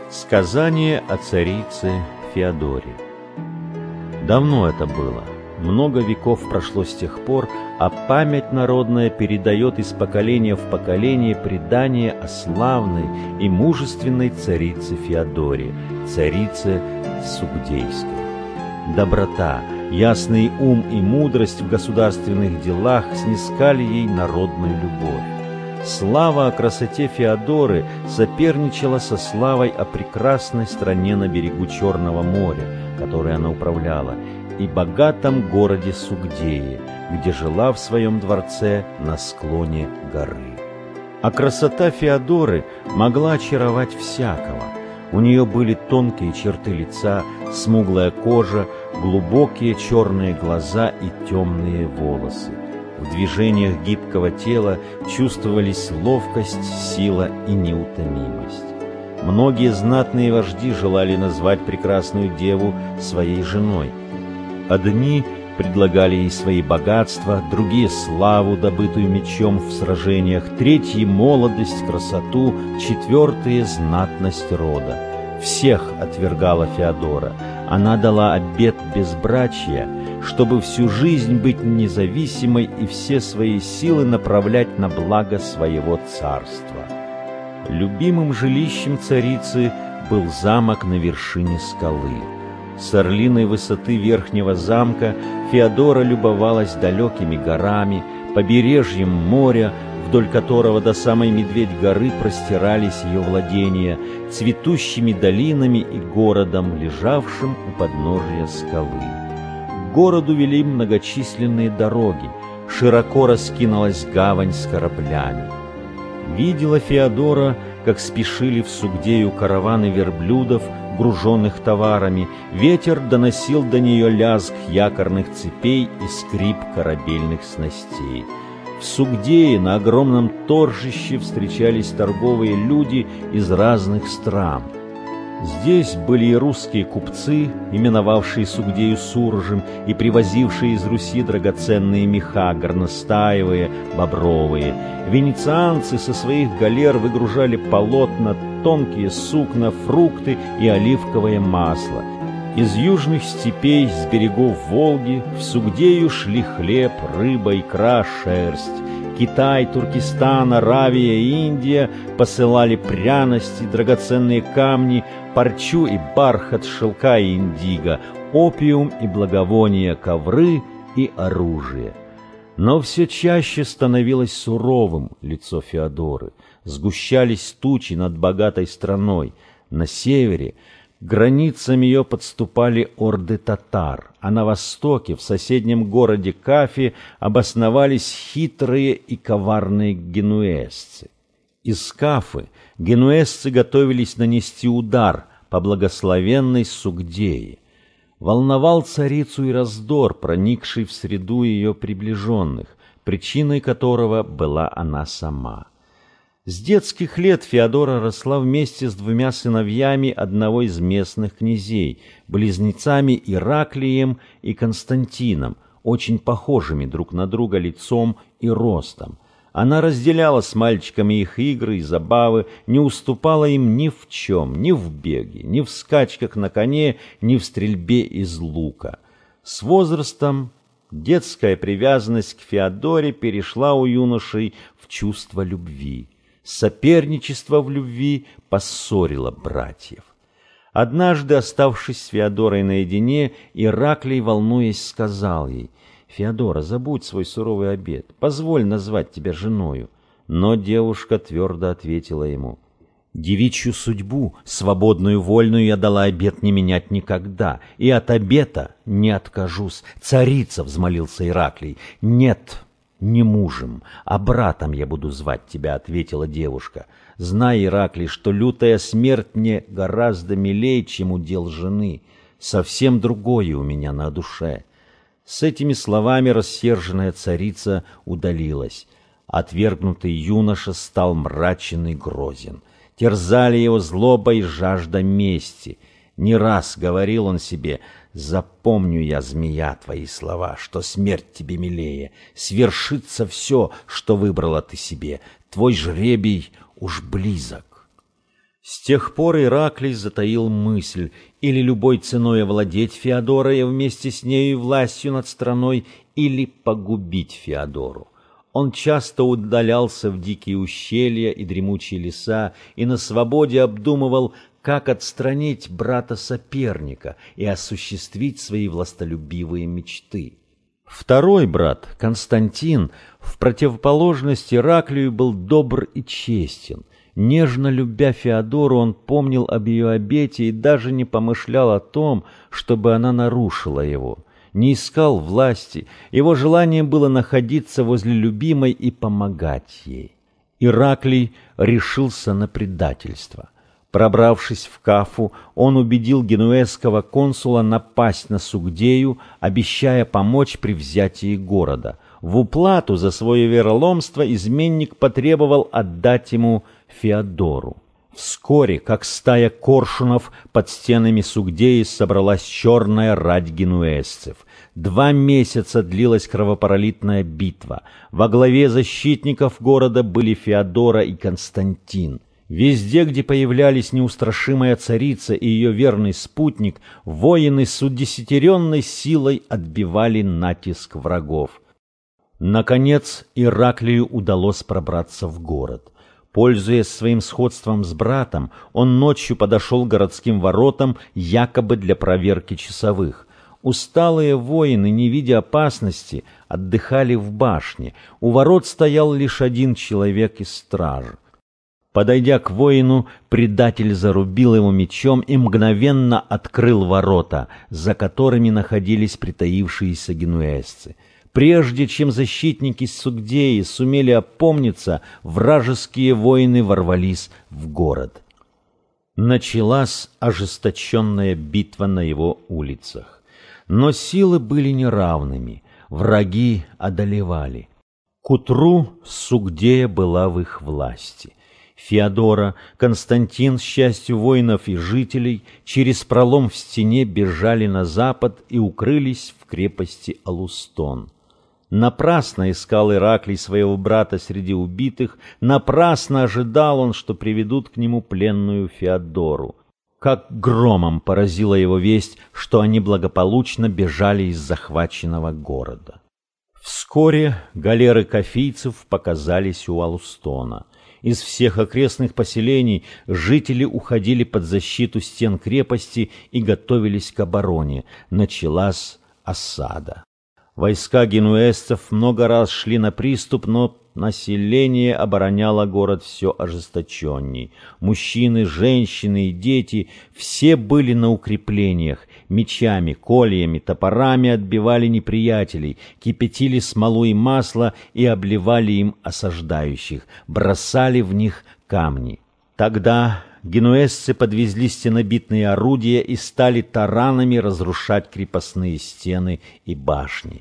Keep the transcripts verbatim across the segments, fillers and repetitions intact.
Сказание о царице Феодоре. Давно это было, много веков прошло с тех пор, а память народная передает из поколения в поколение предание о славной и мужественной царице Феодоре, царице Сугдейской. Доброта, ясный ум и мудрость в государственных делах снискали ей народную любовь. Слава о красоте Феодоры соперничала со славой о прекрасной стране на берегу Черного моря, которой она управляла, и богатом городе Сугдее, где жила в своем дворце на склоне горы. А красота Феодоры могла очаровать всякого. У нее были тонкие черты лица, смуглая кожа, глубокие черные глаза и темные волосы. В движениях гибкого тела чувствовались ловкость, сила и неутомимость. Многие знатные вожди желали назвать прекрасную деву своей женой. Одни предлагали ей свои богатства, другие — славу, добытую мечом в сражениях, третьи — молодость, красоту, четвертые — знатность рода. Всех отвергала Феодора. Она дала обет безбрачия, чтобы всю жизнь быть независимой и все свои силы направлять на благо своего царства. Любимым жилищем царицы был замок на вершине скалы. С орлиной высоты верхнего замка Феодора любовалась далекими горами, побережьем моря, вдоль которого до самой Медведь-горы простирались ее владения, цветущими долинами и городом, лежавшим у подножия скалы. К городу вели многочисленные дороги, широко раскинулась гавань с кораблями. Видела Феодора, как спешили в Сугдею караваны верблюдов, груженных товарами, ветер доносил до нее лязг якорных цепей и скрип корабельных снастей. В Сугдее на огромном торжище встречались торговые люди из разных стран. Здесь были и русские купцы, именовавшие Сугдею Суржем и привозившие из Руси драгоценные меха, горностаевые, бобровые. Венецианцы со своих галер выгружали полотна, тонкие сукна, фрукты и оливковое масло. Из южных степей, с берегов Волги, в Сугдею шли хлеб, рыба, икра, шерсть. Китай, Туркестан, Аравия и Индия посылали пряности, драгоценные камни, парчу и бархат, шелка и индиго, опиум и благовония, ковры и оружие. Но все чаще становилось суровым лицо Феодоры, сгущались тучи над богатой страной. На севере к границам ее подступали орды татар, а на востоке, в соседнем городе Кафе, обосновались хитрые и коварные генуэзцы. Из Кафы генуэзцы готовились нанести удар по благословенной Сугдее. Волновал царицу и раздор, проникший в среду ее приближенных, причиной которого была она сама. С детских лет Феодора росла вместе с двумя сыновьями одного из местных князей, близнецами Ираклием и Константином, очень похожими друг на друга лицом и ростом. Она разделяла с мальчиками их игры и забавы, не уступала им ни в чем, ни в беге, ни в скачках на коне, ни в стрельбе из лука. С возрастом детская привязанность к Феодоре перешла у юношей в чувство любви. Соперничество в любви поссорило братьев. Однажды, оставшись с Феодорой наедине, Ираклий, волнуясь, сказал ей: «Феодора, забудь свой суровый обет, позволь назвать тебя женою». Но девушка твердо ответила ему: «Девичью судьбу, свободную, вольную, я дала обет не менять никогда, и от обета не откажусь». «Царица!» — взмолился Ираклий. «Нет, не мужем, а братом я буду звать тебя», — ответила девушка. «Знай, Ираклий, что лютая смерть мне гораздо милее, чем удел жены. Совсем другое у меня на душе». С этими словами рассерженная царица удалилась. Отвергнутый юноша стал мрачен и грозен. Терзали его злоба и жажда мести. Не раз говорил он себе: «Запомню я, змея, твои слова, что смерть тебе милее. Свершится все, что выбрала ты себе. Твой жребий уж близок». С тех пор Ираклий затаил мысль или любой ценой овладеть Феодорой, а вместе с нею властью над страной, или погубить Феодору. Он часто удалялся в дикие ущелья и дремучие леса и на свободе обдумывал, как отстранить брата-соперника и осуществить свои властолюбивые мечты. Второй брат, Константин, в противоположность Ираклию, был добр и честен. Нежно любя Феодору, он помнил об ее обете и даже не помышлял о том, чтобы она нарушила его. Не искал власти, его желание было находиться возле любимой и помогать ей. Ираклий решился на предательство. Пробравшись в Кафу, он убедил генуэзского консула напасть на Сугдею, обещая помочь при взятии города. В уплату за свое вероломство изменник потребовал отдать ему Феодору. Вскоре, как стая коршунов, под стенами Сугдеи собралась черная рать генуэзцев. Два месяца длилась кровопролитная битва. Во главе защитников города были Феодора и Константин. Везде, где появлялись неустрашимая царица и ее верный спутник, воины с удесятеренной силой отбивали натиск врагов. Наконец, Ираклию удалось пробраться в город. Пользуясь своим сходством с братом, он ночью подошел к городским воротам, якобы для проверки часовых. Усталые воины, не видя опасности, отдыхали в башне. У ворот стоял лишь один человек из стражи. Подойдя к воину, предатель зарубил его мечом и мгновенно открыл ворота, за которыми находились притаившиеся генуэзцы. Прежде чем защитники Сугдеи сумели опомниться, вражеские воины ворвались в город. Началась ожесточенная битва на его улицах. Но силы были неравными, враги одолевали. К утру Сугдея была в их власти. Феодора, Константин, с частью воинов и жителей, через пролом в стене бежали на запад и укрылись в крепости Алустон. Напрасно искал Ираклий своего брата среди убитых, напрасно ожидал он, что приведут к нему пленную Феодору. Как громом поразила его весть, что они благополучно бежали из захваченного города. Вскоре галеры кафийцев показались у Алустона. Из всех окрестных поселений жители уходили под защиту стен крепости и готовились к обороне. Началась осада. Войска генуэзцев много раз шли на приступ, но население обороняло город все ожесточенней. Мужчины, женщины и дети все были на укреплениях, мечами, кольями, топорами отбивали неприятелей, кипятили смолу и масло и обливали им осаждающих, бросали в них камни. Тогда генуэзцы подвезли стенобитные орудия и стали таранами разрушать крепостные стены и башни.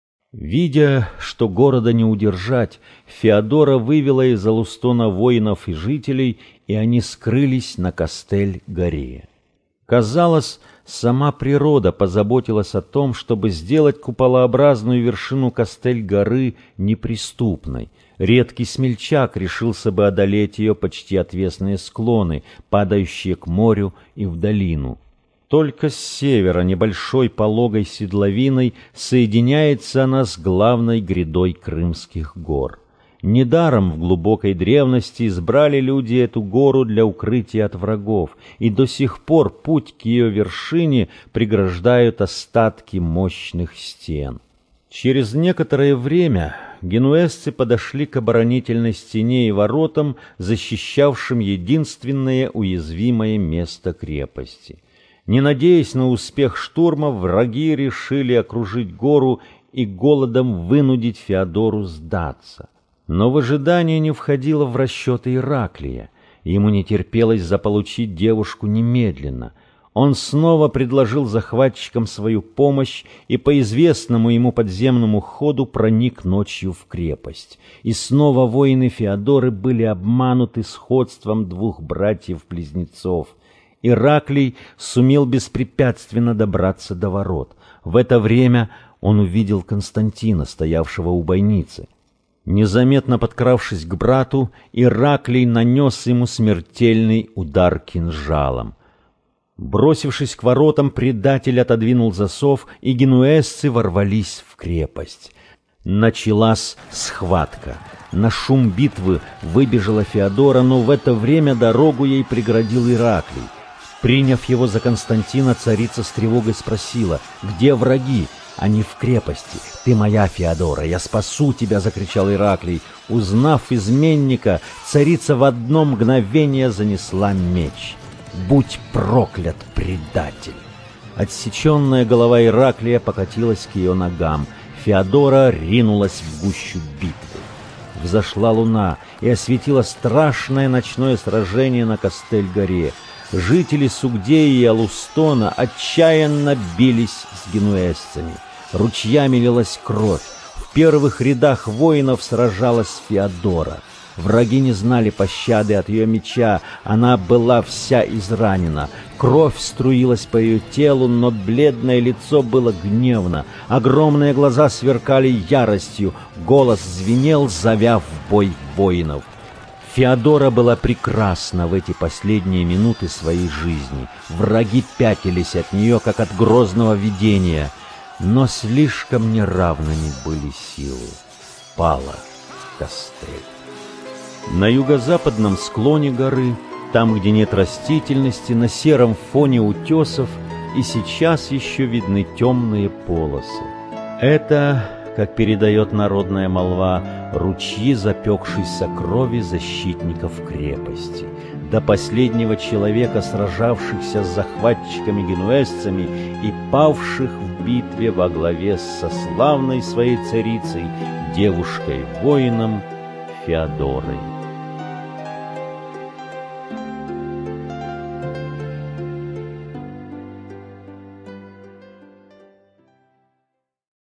Видя, что города не удержать, Феодора вывела из Алустона воинов и жителей, и они скрылись на Кастель-горе. Казалось, сама природа позаботилась о том, чтобы сделать куполообразную вершину Кастель-горы неприступной. Редкий смельчак решился бы одолеть ее почти отвесные склоны, падающие к морю и в долину. Только с севера небольшой пологой седловиной соединяется она с главной грядой Крымских гор. Недаром в глубокой древности избрали люди эту гору для укрытия от врагов, и до сих пор путь к ее вершине преграждают остатки мощных стен. Через некоторое время генуэзцы подошли к оборонительной стене и воротам, защищавшим единственное уязвимое место крепости. Не надеясь на успех штурма, враги решили окружить гору и голодом вынудить Феодору сдаться. Но в ожидании не входило в расчеты Ираклия. Ему не терпелось заполучить девушку немедленно. Он снова предложил захватчикам свою помощь и по известному ему подземному ходу проник ночью в крепость. И снова воины Феодоры были обмануты сходством двух братьев-близнецов. Ираклий сумел беспрепятственно добраться до ворот. В это время он увидел Константина, стоявшего у бойницы. Незаметно подкравшись к брату, Ираклий нанес ему смертельный удар кинжалом. Бросившись к воротам, предатель отодвинул засов, и генуэзцы ворвались в крепость. Началась схватка. На шум битвы выбежала Феодора, но в это время дорогу ей преградил Ираклий. Приняв его за Константина, царица с тревогой спросила: «Где враги?» «Они в крепости. Ты моя, Феодора, я спасу тебя!» — закричал Ираклий. Узнав изменника, царица в одно мгновение занесла меч. «Будь проклят, предатель!» Отсеченная голова Ираклия покатилась к ее ногам. Феодора ринулась в гущу битвы. Взошла луна и осветила страшное ночное сражение на Кастель-горе. Жители Сугдеи и Алустона отчаянно бились с генуэзцами. Ручьями лилась кровь. В первых рядах воинов сражалась Феодора. Враги не знали пощады от ее меча, она была вся изранена. Кровь струилась по ее телу, но бледное лицо было гневно. Огромные глаза сверкали яростью, голос звенел, зовя в бой воинов. Феодора была прекрасна в эти последние минуты своей жизни. Враги пятились от нее, как от грозного видения. Но слишком неравными были силы. Пала Кастель. На юго-западном склоне горы, там, где нет растительности, на сером фоне утесов, и сейчас еще видны темные полосы. Это, как передает народная молва, ручьи запекшейся крови защитников крепости. До последнего человека, сражавшихся с захватчиками-генуэзцами и павших в битве во главе со славной своей царицей, девушкой-воином Феодорой.